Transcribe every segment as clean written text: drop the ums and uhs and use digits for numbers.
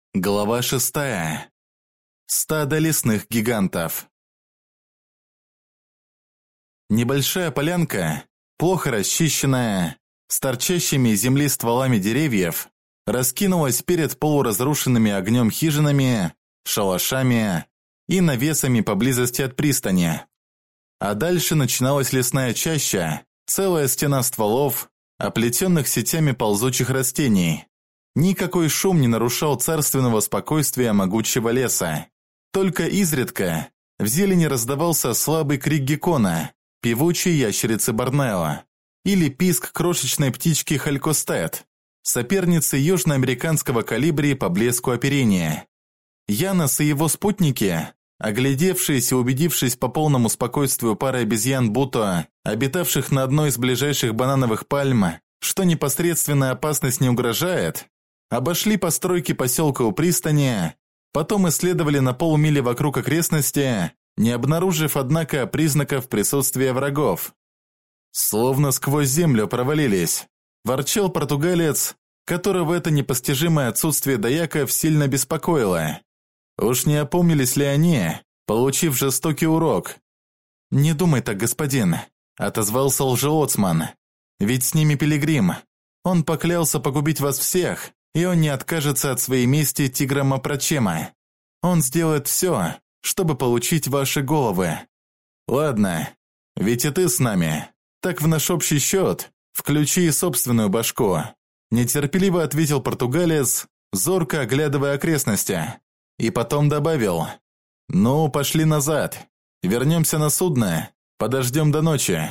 Глава 6. Стадо лесных гигантов. Небольшая полянка, плохо расчищенная, с торчащими из земли стволами деревьев, раскинулась перед полуразрушенными огнем хижинами, шалашами и навесами поблизости от пристани. А дальше начиналась лесная чаща, целая стена стволов, оплетенных сетями ползучих растений. Никакой шум не нарушал царственного спокойствия могучего леса. Только изредка в зелени раздавался слабый крик геккона, певучей ящерицы Борнео, или писк крошечной птички халькостет, соперницы южноамериканского колибри по блеску оперения. Янос и его спутники, оглядевшись и убедившись по полному спокойствию пары обезьян Буто, обитавших на одной из ближайших банановых пальм, что непосредственная опасность не угрожает, обошли постройки поселка у пристани, потом исследовали на полмили вокруг окрестности, не обнаружив, однако, признаков присутствия врагов. Словно сквозь землю провалились, ворчал португалец, которого это непостижимое отсутствие даяков сильно беспокоило. Уж не опомнились ли они, получив жестокий урок? «Не думай так, господин», — отозвался лжелоцман. «Ведь с ними пилигрим. Он поклялся погубить вас всех, и он не откажется от своей мести тигра Мапрочема. Он сделает все, чтобы получить ваши головы». «Ладно, ведь и ты с нами. Так в наш общий счет включи и собственную башку», – нетерпеливо ответил португалец, зорко оглядывая окрестности. И потом добавил: «Ну, пошли назад. Вернемся на судно, подождем до ночи».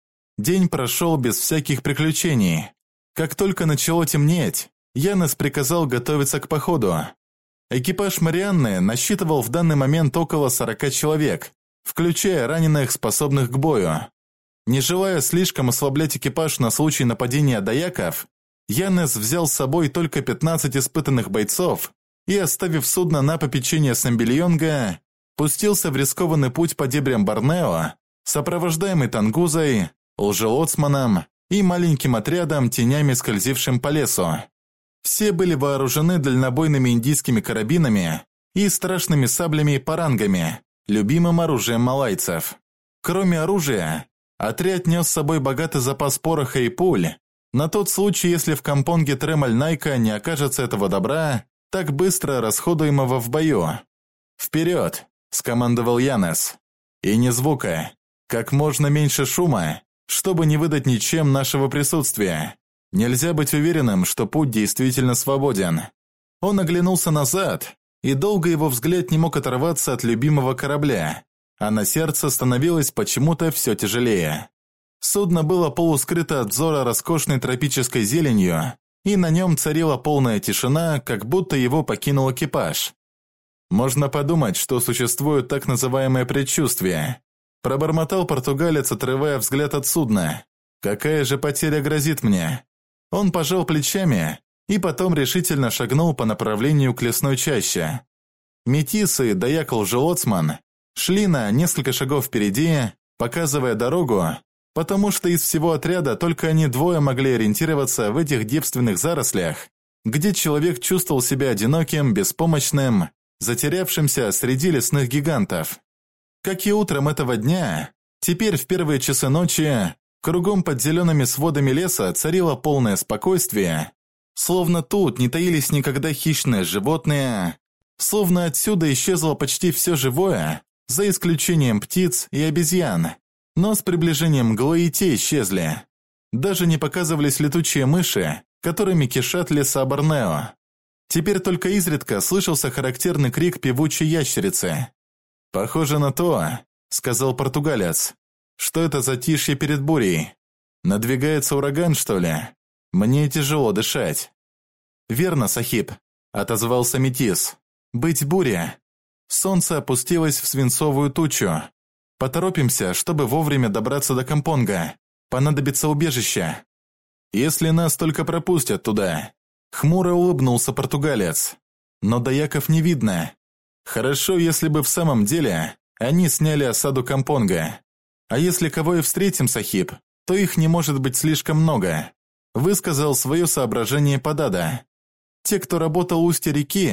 День прошел без всяких приключений. Как только начало темнеть, Янос приказал готовиться к походу. Экипаж Марианны насчитывал в данный момент около 40 человек, включая раненых, способных к бою. Не желая слишком ослаблять экипаж на случай нападения даяков, Янос взял с собой только 15 испытанных бойцов и, оставив судно на попечение Самбильонга, пустился в рискованный путь по дебрям Борнео, сопровождаемый Тангузой, лжелоцманом и маленьким отрядом, тенями скользившим по лесу. Все были вооружены дальнобойными индийскими карабинами и страшными саблями и парангами, любимым оружием малайцев. Кроме оружия, отряд нес с собой богатый запас пороха и пуль, на тот случай, если в кампонге Тремаль-Найка не окажется этого добра, так быстро расходуемого в бою. «Вперед!» – скомандовал Янос. «И ни звука, как можно меньше шума, чтобы не выдать ничем нашего присутствия. Нельзя быть уверенным, что путь действительно свободен». Он оглянулся назад, и долго его взгляд не мог оторваться от любимого корабля, а на сердце становилось почему-то все тяжелее. Судно было полускрыто от взора роскошной тропической зеленью, и на нем царила полная тишина, как будто его покинул экипаж. «Можно подумать, что существует так называемое предчувствие», пробормотал португалец, отрывая взгляд от судна. «Какая же потеря грозит мне?» Он пожал плечами и потом решительно шагнул по направлению к лесной чаще. Метисы, даяк лжелоцман, шли на несколько шагов впереди, показывая дорогу, потому что из всего отряда только они двое могли ориентироваться в этих девственных зарослях, где человек чувствовал себя одиноким, беспомощным, затерявшимся среди лесных гигантов. Как и утром этого дня, теперь в первые часы ночи, кругом под зелеными сводами леса царило полное спокойствие, словно тут не таились никогда хищные животные, словно отсюда исчезло почти все живое, за исключением птиц и обезьян, но с приближением мглы и те исчезли. Даже не показывались летучие мыши, которыми кишат леса Борнео. Теперь только изредка слышался характерный крик певучей ящерицы. «Похоже на то», — сказал португалец, — «что это затишье перед бурей. Надвигается ураган, что ли? Мне тяжело дышать». «Верно, сахиб», — отозвался метис. «Быть буря». Солнце опустилось в свинцовую тучу. «Поторопимся, чтобы вовремя добраться до Кампонга. Понадобится убежище». «Если нас только пропустят туда», — хмуро улыбнулся португалец. «Но даяков не видно. Хорошо, если бы в самом деле они сняли осаду Кампонга. А если кого и встретим, сахиб, то их не может быть слишком много», — высказал свое соображение Падада. Те, кто работал у устья реки,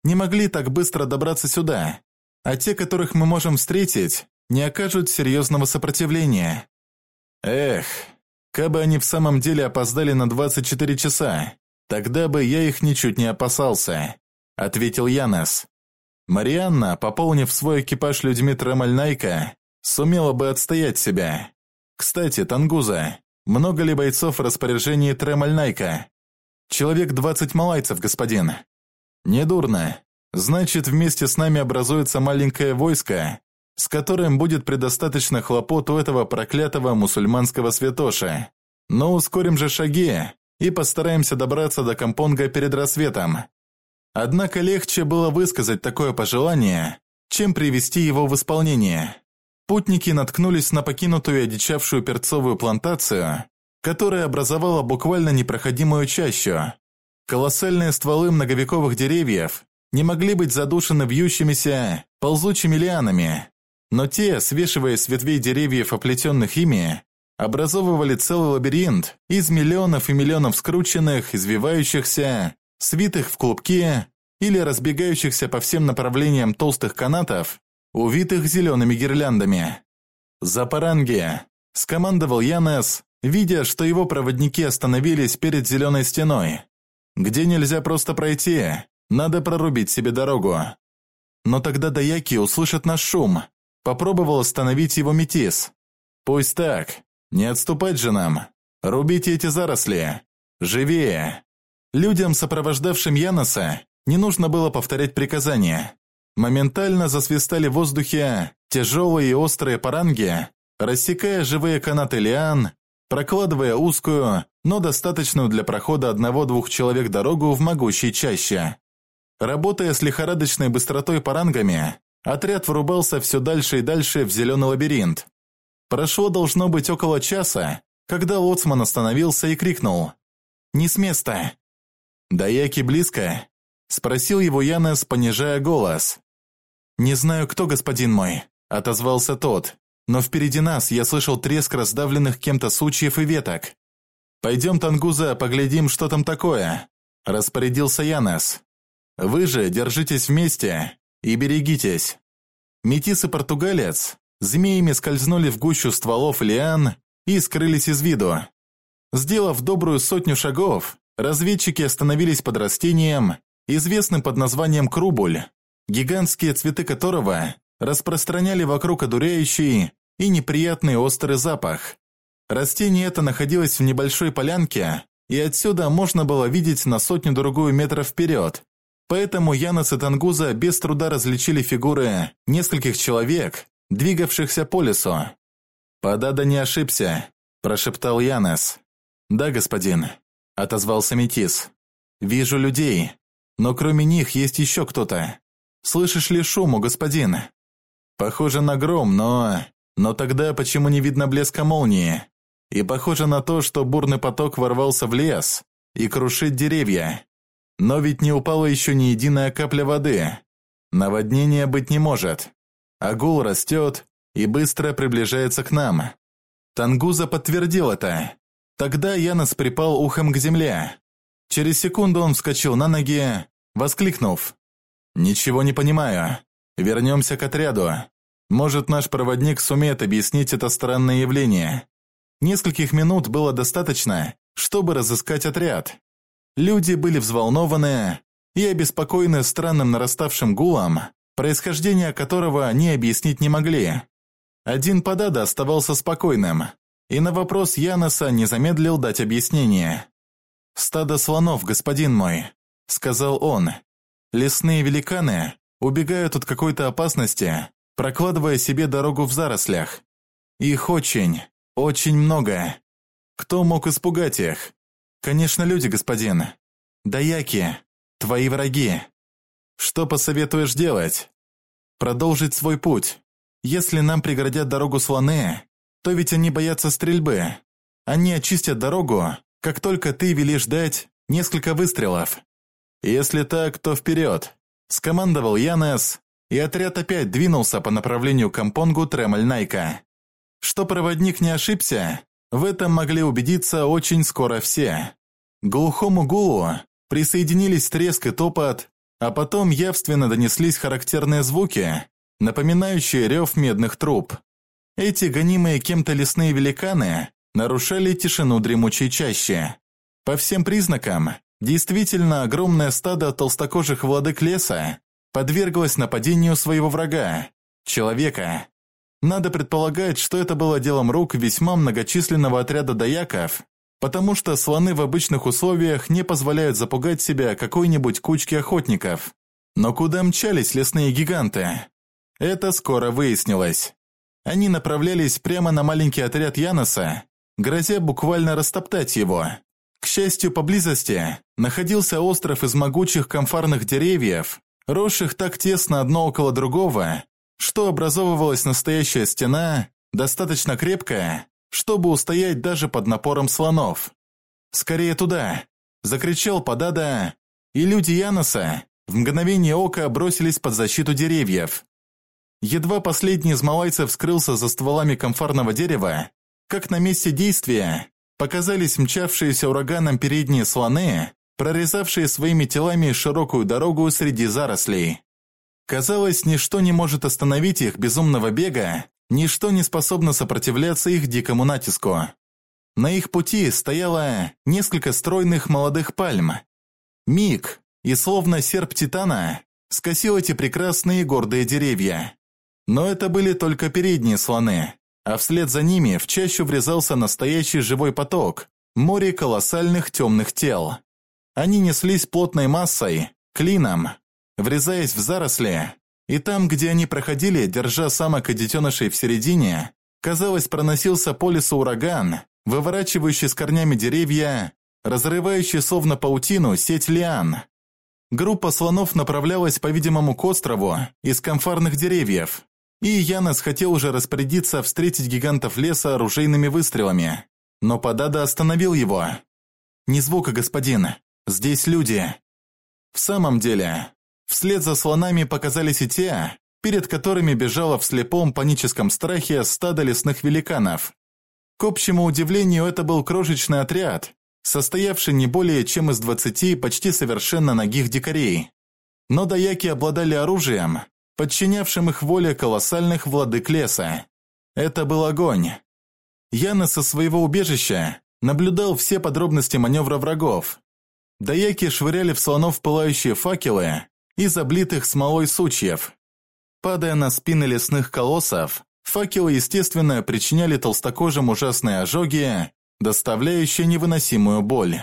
не могли так быстро добраться сюда, а те, которых мы можем встретить, не окажут серьезного сопротивления. Эх, кабы они в самом деле опоздали на 24 часа, тогда бы я их ничуть не опасался, ответил Янес. Марианна, пополнив свой экипаж людьми Тремаль-Найка, сумела бы отстоять себя. Кстати, Тангуза, много ли бойцов в распоряжении Тремаль-Найка? Человек 20 малайцев, господин. Недурно. Значит, вместе с нами образуется маленькое войско, с которым будет предостаточно хлопот у этого проклятого мусульманского святоша. Но ускорим же шаги и постараемся добраться до Кампонга перед рассветом. Однако легче было высказать такое пожелание, чем привести его в исполнение. Путники наткнулись на покинутую и одичавшую перцовую плантацию, которая образовала буквально непроходимую чащу. Колоссальные стволы многовековых деревьев не могли быть задушены вьющимися, ползучими лианами, но те, свешиваясь с ветвей деревьев, оплетенных ими, образовывали целый лабиринт из миллионов и миллионов скрученных, извивающихся, свитых в клубки или разбегающихся по всем направлениям толстых канатов, увитых зелеными гирляндами. «За Паранги!» – скомандовал Янес, видя, что его проводники остановились перед зеленой стеной. «Где нельзя просто пройти, надо прорубить себе дорогу». Но тогда даяки услышат наш шум. Попробовал остановить его метис. «Пусть так. Не отступать же нам. Рубите эти заросли. Живее!» Людям, сопровождавшим Янеса, не нужно было повторять приказания. Моментально засвистали в воздухе тяжелые и острые паранги, рассекая живые канаты лиан, прокладывая узкую, но достаточную для прохода одного-двух человек дорогу в могучей чаще. Работая с лихорадочной быстротой парангами, отряд врубался все дальше и дальше в зеленый лабиринт. Прошло должно быть около часа, когда лоцман остановился и крикнул: «Не с места!» «Даяки близко?» – спросил его Янес, понижая голос. «Не знаю, кто, господин мой», – отозвался тот, «но впереди нас я слышал треск раздавленных кем-то сучьев и веток». «Пойдем, Тангуза, поглядим, что там такое», – распорядился Янес. «Вы же держитесь вместе и берегитесь». Метис и португалец змеями скользнули в гущу стволов лиан и скрылись из виду. Сделав добрую 100 шагов, разведчики остановились под растением, известным под названием крубуль, гигантские цветы которого распространяли вокруг одуряющий и неприятный острый запах. Растение это находилось в небольшой полянке, и отсюда можно было видеть на 100-другую метров вперед. Поэтому Янес и Тангуза без труда различили фигуры нескольких человек, двигавшихся по лесу. «Падада не ошибся», – прошептал Янес. «Да, господин», – отозвался метис. «Вижу людей, но кроме них есть еще кто-то. Слышишь ли шуму, господин?» «Похоже на гром, но тогда почему не видно блеска молнии? И похоже на то, что бурный поток ворвался в лес и крушит деревья. Но ведь не упала еще ни единая капля воды. Наводнения быть не может. А гул растет и быстро приближается к нам». Тангуза подтвердил это. Тогда Янес припал ухом к земле. Через секунду он вскочил на ноги, воскликнув: «Ничего не понимаю. Вернемся к отряду. Может, наш проводник сумеет объяснить это странное явление». Нескольких минут было достаточно, чтобы разыскать отряд. Люди были взволнованы и обеспокоены странным нараставшим гулом, происхождение которого они объяснить не могли. Один Падада оставался спокойным, и на вопрос Янеса не замедлил дать объяснение. «Стадо слонов, господин мой», — сказал он. «Лесные великаны убегают от какой-то опасности, прокладывая себе дорогу в зарослях. Их очень, очень много. Кто мог испугать их? Конечно, люди, господин. Даяки, твои враги. Что посоветуешь делать? Продолжить свой путь. Если нам преградят дорогу слоны, то ведь они боятся стрельбы. Они очистят дорогу, как только ты велишь дать несколько выстрелов. Если так, то вперед», – скомандовал Янес, и отряд опять двинулся по направлению к Кампонгу Тремаль-Найка. Что проводник не ошибся, в этом могли убедиться очень скоро все. К глухому гулу присоединились треск и топот, а потом явственно донеслись характерные звуки, напоминающие рев медных труб. Эти гонимые кем-то лесные великаны нарушали тишину дремучей чащи. По всем признакам, действительно огромное стадо толстокожих владык леса подверглось нападению своего врага – человека. Надо предполагать, что это было делом рук весьма многочисленного отряда даяков, потому что слоны в обычных условиях не позволяют запугать себя какой-нибудь кучке охотников. Но куда мчались лесные гиганты? Это скоро выяснилось. Они направлялись прямо на маленький отряд Яноса, грозя буквально растоптать его. К счастью, поблизости находился остров из могучих камфорных деревьев, росших так тесно одно около другого, что образовывалась настоящая стена, достаточно крепкая, чтобы устоять даже под напором слонов. «Скорее туда!» – закричал Падада, и люди Яноса в мгновение ока бросились под защиту деревьев. Едва последний из малайцев скрылся за стволами камфорного дерева, как на месте действия показались мчавшиеся ураганом передние слоны, прорезавшие своими телами широкую дорогу среди зарослей. Казалось, ничто не может остановить их безумного бега, ничто не способно сопротивляться их дикому натиску. На их пути стояло несколько стройных молодых пальм. Миг, и словно серп Титана, скосил эти прекрасные гордые деревья. Но это были только передние слоны, а вслед за ними в чащу врезался настоящий живой поток, море колоссальных темных тел. Они неслись плотной массой, клином, врезаясь в заросли, и там, где они проходили, держа самок и детенышей в середине, казалось, проносился по лесу ураган, выворачивающий с корнями деревья, разрывающий словно паутину сеть лиан. Группа слонов направлялась, по-видимому, к острову из камфорных деревьев, и Янос хотел уже распорядиться встретить гигантов леса оружейными выстрелами, но Падада остановил его. «Ни звука, господин, здесь люди». В самом деле, вслед за слонами показались и те, перед которыми бежало в слепом паническом страхе стадо лесных великанов. К общему удивлению, это был крошечный отряд, состоявший не более чем из 20 почти совершенно нагих дикарей. Но даяки обладали оружием, подчинявшим их воле колоссальных владык леса. Это был огонь. Янос со своего убежища наблюдал все подробности маневра врагов. Даяки швыряли в слонов пылающие факелы из облитых смолой сучьев. Падая на спины лесных колоссов, факелы, естественно, причиняли толстокожим ужасные ожоги, доставляющие невыносимую боль.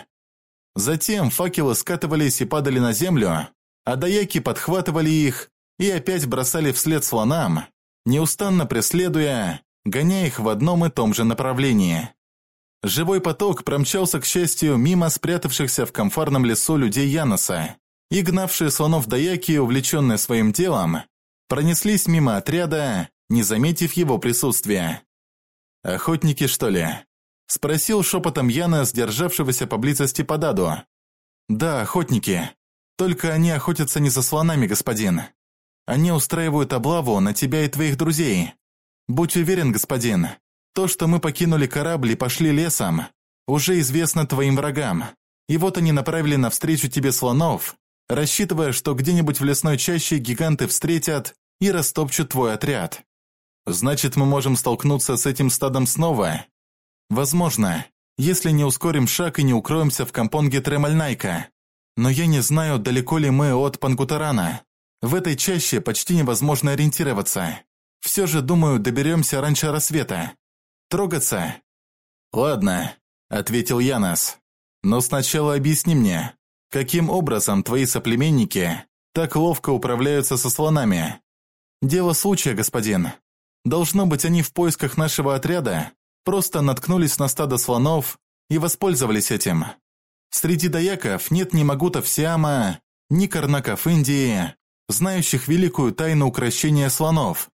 Затем факелы скатывались и падали на землю, а даяки подхватывали их и опять бросали вслед слонам, неустанно преследуя, гоняя их в одном и том же направлении. Живой поток промчался, к счастью, мимо спрятавшихся в камфорном лесу людей Яноса, и гнавшие слонов даяки, увлеченные своим делом, пронеслись мимо отряда, не заметив его присутствия. «Охотники, что ли?» – спросил шепотом Янос, державшегося поблизости Пададу. «Да, охотники. Только они охотятся не за слонами, господин. Они устраивают облаву на тебя и твоих друзей. Будь уверен, господин, то, что мы покинули корабль и пошли лесом, уже известно твоим врагам. И вот они направили навстречу тебе слонов, рассчитывая, что где-нибудь в лесной чаще гиганты встретят и растопчут твой отряд. Значит, мы можем столкнуться с этим стадом снова? Возможно, если не ускорим шаг и не укроемся в кампонге Тремальнайка. Но я не знаю, далеко ли мы от Пангутарана. В этой чаще почти невозможно ориентироваться. Все же, думаю, доберемся раньше рассвета. Трогаться?» «Ладно», – ответил Янос. «Но сначала объясни мне, каким образом твои соплеменники так ловко управляются со слонами?» «Дело случая, господин. Должно быть, они в поисках нашего отряда просто наткнулись на стадо слонов и воспользовались этим. Среди даяков нет ни магутов Сиама, ни карнаков Индии, знающих великую тайну укрощения слонов.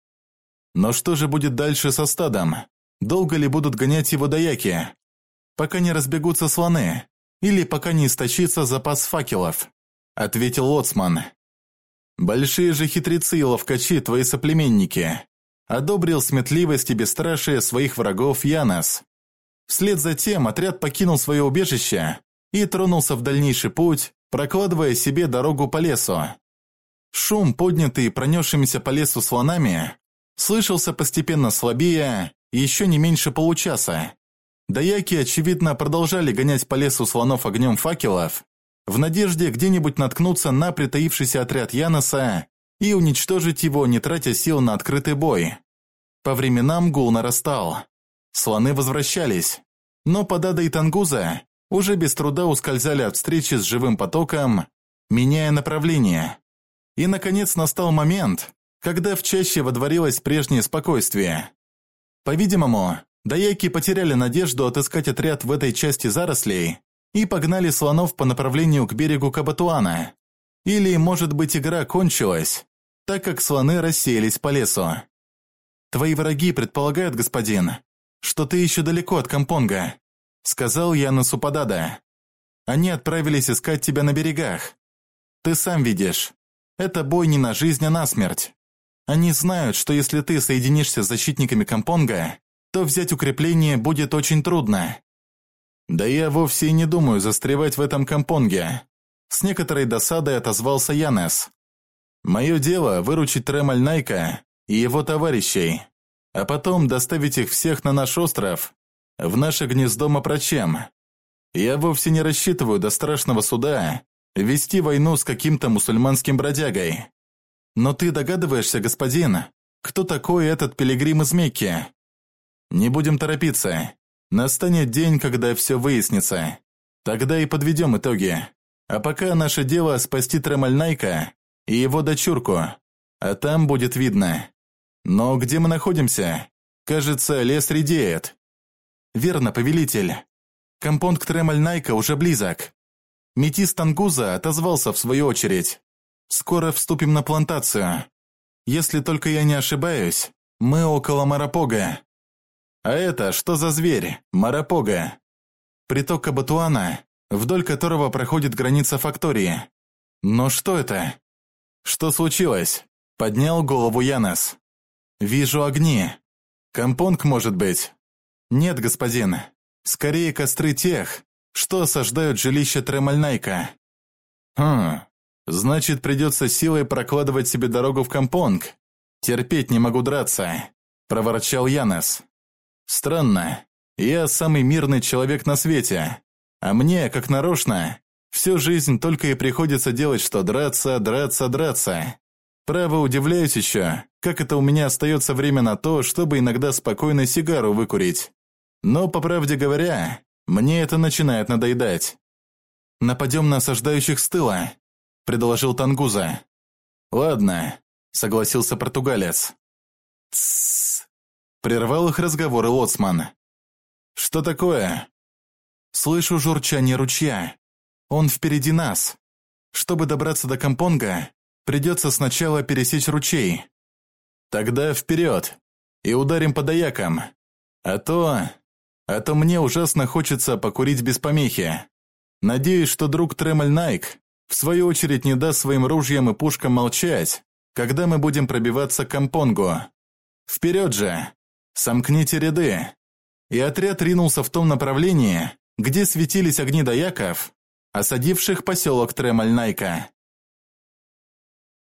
Но что же будет дальше со стадом? Долго ли будут гонять его даяки? Пока не разбегутся слоны, или пока не истощится запас факелов», – ответил лоцман. «Большие же хитрецы и ловкачи твои соплеменники», – одобрил сметливость и бесстрашие своих врагов Янос. Вслед за тем отряд покинул свое убежище и тронулся в дальнейший путь, прокладывая себе дорогу по лесу. Шум, поднятый пронесшимися по лесу слонами, слышался постепенно слабее еще не меньше получаса. Даяки, очевидно, продолжали гонять по лесу слонов огнем факелов, в надежде где-нибудь наткнуться на притаившийся отряд Яноса и уничтожить его, не тратя сил на открытый бой. По временам гул нарастал. Слоны возвращались, но Падада и Тангуза уже без труда ускользали от встречи с живым потоком, меняя направление. И, наконец, настал момент, когда в чаще водворилось прежнее спокойствие. По-видимому, даяки потеряли надежду отыскать отряд в этой части зарослей и погнали слонов по направлению к берегу Кабатуана. Или, может быть, игра кончилась, так как слоны рассеялись по лесу. «Твои враги предполагают, господин, что ты еще далеко от Кампонга», сказал Яносу Падада. «Они отправились искать тебя на берегах. Ты сам видишь, это бой не на жизнь, а на смерть. Они знают, что если ты соединишься с защитниками Кампонга, то взять укрепление будет очень трудно». «Да я вовсе и не думаю застревать в этом Кампонге», с некоторой досадой отозвался Янес. «Мое дело выручить Тремаль Найка и его товарищей, а потом доставить их всех на наш остров, в наше гнездо Мопрочем. Я вовсе не рассчитываю до страшного суда вести войну с каким-то мусульманским бродягой. Но ты догадываешься, господин, кто такой этот пилигрим из Мекки? Не будем торопиться. Настанет день, когда все выяснится. Тогда и подведем итоги. А пока наше дело спасти Тремаль Найка и его дочурку, а там будет видно. Но где мы находимся? Кажется, лес редеет». «Верно, повелитель. Кампонг Тремаль Найка уже близок». Метис Тангуза отозвался в свою очередь. «Скоро вступим на плантацию. Если только я не ошибаюсь, мы около Марапога». «А это что за зверь, Марапога?» «Приток Кабатуана, вдоль которого проходит граница фактории». «Но что это?» «Что случилось?» – поднял голову Янес. «Вижу огни. Кампонг, может быть?» «Нет, господин. Скорее костры тех, что осаждают жилище Тремаль Найка». Значит, придется силой прокладывать себе дорогу в Кампонг. Терпеть не могу драться», – проворчал Янес. «Странно. Я самый мирный человек на свете, а мне, как нарочно, всю жизнь только и приходится делать, что драться, драться, драться. Право, удивляюсь еще, как это у меня остается время на то, чтобы иногда спокойно сигару выкурить. Но, по правде говоря, мне это начинает надоедать». «Нападем на осаждающих с тыла», – предложил Тангуза. «Ладно», – согласился португалец. «Тссс», – прервал их разговоры лоцман. «Что такое?» «Слышу журчание ручья. Он впереди нас. Чтобы добраться до Кампонга, придется сначала пересечь ручей». «Тогда вперед, и ударим подаякам. А то мне ужасно хочется покурить без помехи. Надеюсь, что друг Тремаль Найк в свою очередь не даст своим ружьям и пушкам молчать, когда мы будем пробиваться к Кампонгу. Вперед же! Сомкните ряды!» И отряд ринулся в том направлении, где светились огни даяков, осадивших поселок Тремаль Найка.